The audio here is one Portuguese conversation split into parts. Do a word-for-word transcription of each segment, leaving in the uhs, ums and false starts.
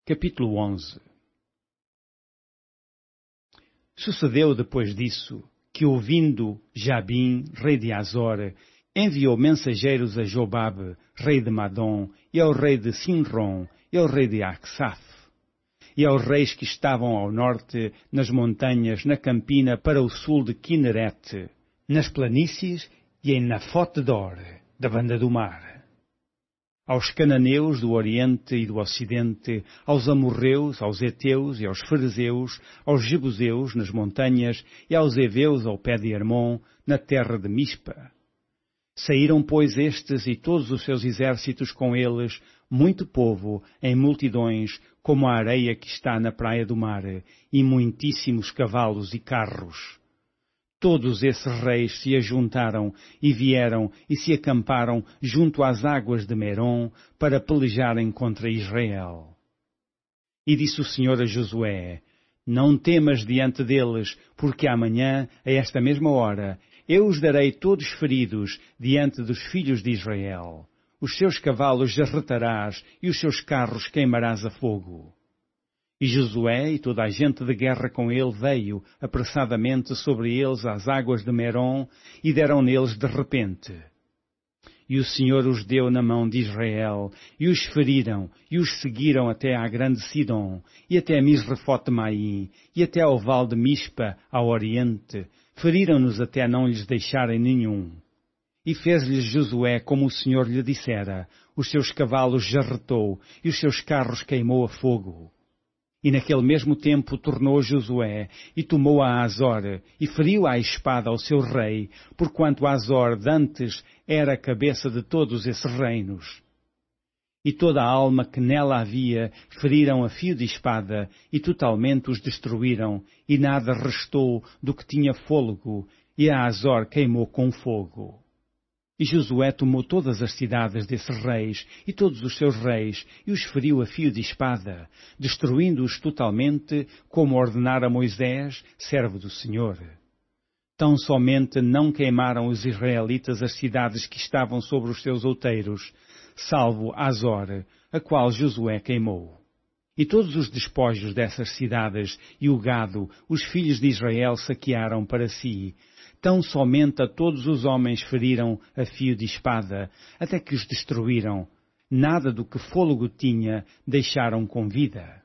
Capítulo onze. Sucedeu depois disso que, ouvindo Jabim, rei de Azor, enviou mensageiros a Jobabe, rei de Madom, e ao rei de Sinrom, e ao rei de Acsaf, e aos reis que estavam ao norte, nas montanhas, na campina, para o sul de Quinerete, nas planícies e em Nafote-dor, da banda do mar. Aos cananeus do Oriente e do Ocidente, aos amorreus, aos heteus e aos ferezeus, aos jebuseus nas montanhas e aos heveus ao pé de Hermon, na terra de Mispa. Saíram, pois, estes e todos os seus exércitos com eles, muito povo, em multidões, como a areia que está na praia do mar, e muitíssimos cavalos e carros. Todos esses reis se ajuntaram e vieram e se acamparam junto às águas de Merom para pelejarem contra Israel. E disse o Senhor a Josué: Não temas diante deles, porque amanhã, a esta mesma hora, eu os darei todos feridos diante dos filhos de Israel. Os seus cavalos jarretarás e os seus carros queimarás a fogo. E Josué e toda a gente de guerra com ele veio apressadamente sobre eles às águas de Merom e deram neles de repente. E o Senhor os deu na mão de Israel, e os feriram, e os seguiram até à grande Sidom, e até Misrefote-maim, e até ao vale de Mispa, ao oriente. Feriram-nos até não lhes deixarem nenhum. E fez-lhes Josué como o Senhor lhe dissera, os seus cavalos jarretou, e os seus carros queimou a fogo. E naquele mesmo tempo tornou Josué, e tomou a Azor, e feriu à espada ao seu rei, porquanto Azor dantes era a cabeça de todos esses reinos. E toda a alma que nela havia feriram a fio de espada, e totalmente os destruíram, e nada restou do que tinha fôlego, e a Azor queimou com fogo. E Josué tomou todas as cidades desses reis, e todos os seus reis, e os feriu a fio de espada, destruindo-os totalmente, como ordenara Moisés, servo do Senhor. Tão somente não queimaram os israelitas as cidades que estavam sobre os seus outeiros, salvo Azor, a qual Josué queimou. E todos os despojos dessas cidades e o gado, os filhos de Israel saquearam para si. Tão somente a todos os homens feriram a fio de espada, até que os destruíram. Nada do que fôlego tinha deixaram com vida.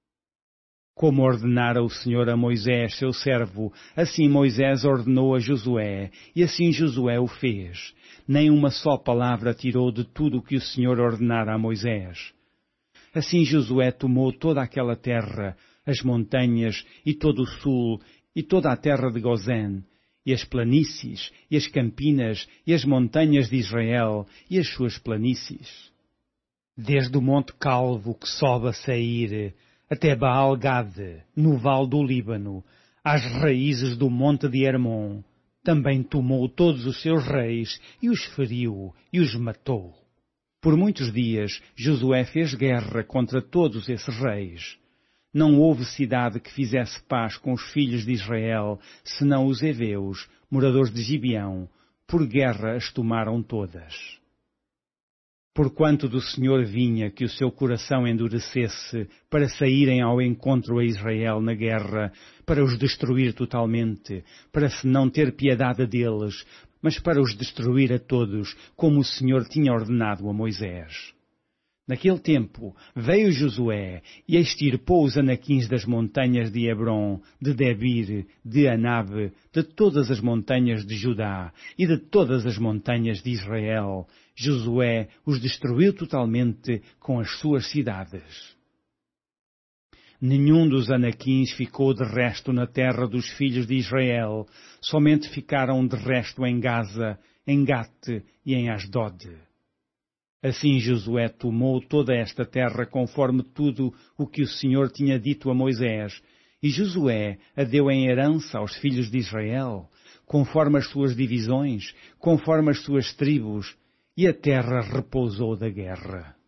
Como ordenara o Senhor a Moisés, seu servo, assim Moisés ordenou a Josué, e assim Josué o fez. Nem uma só palavra tirou de tudo o que o Senhor ordenara a Moisés. Assim Josué tomou toda aquela terra, as montanhas, e todo o sul, e toda a terra de Gozém, e as planícies, e as campinas, e as montanhas de Israel, e as suas planícies. Desde o monte Calvo que sobe a Seir, até Baal-Gade, no vale do Líbano, às raízes do monte de Hermon, também tomou todos os seus reis, e os feriu, e os matou. Por muitos dias, Josué fez guerra contra todos esses reis. Não houve cidade que fizesse paz com os filhos de Israel, senão os heveus, moradores de Gibeão, por guerra as tomaram todas. Porquanto do Senhor vinha que o seu coração endurecesse, para saírem ao encontro a Israel na guerra, para os destruir totalmente, para se não ter piedade deles, mas para os destruir a todos, como o Senhor tinha ordenado a Moisés. Naquele tempo veio Josué e extirpou os anaquins das montanhas de Hebron, de Debir, de Anabe, de todas as montanhas de Judá e de todas as montanhas de Israel. Josué os destruiu totalmente com as suas cidades. Nenhum dos anaquins ficou de resto na terra dos filhos de Israel, somente ficaram de resto em Gaza, em Gate e em Asdod. Assim Josué tomou toda esta terra conforme tudo o que o Senhor tinha dito a Moisés, e Josué a deu em herança aos filhos de Israel, conforme as suas divisões, conforme as suas tribos, e a terra repousou da guerra.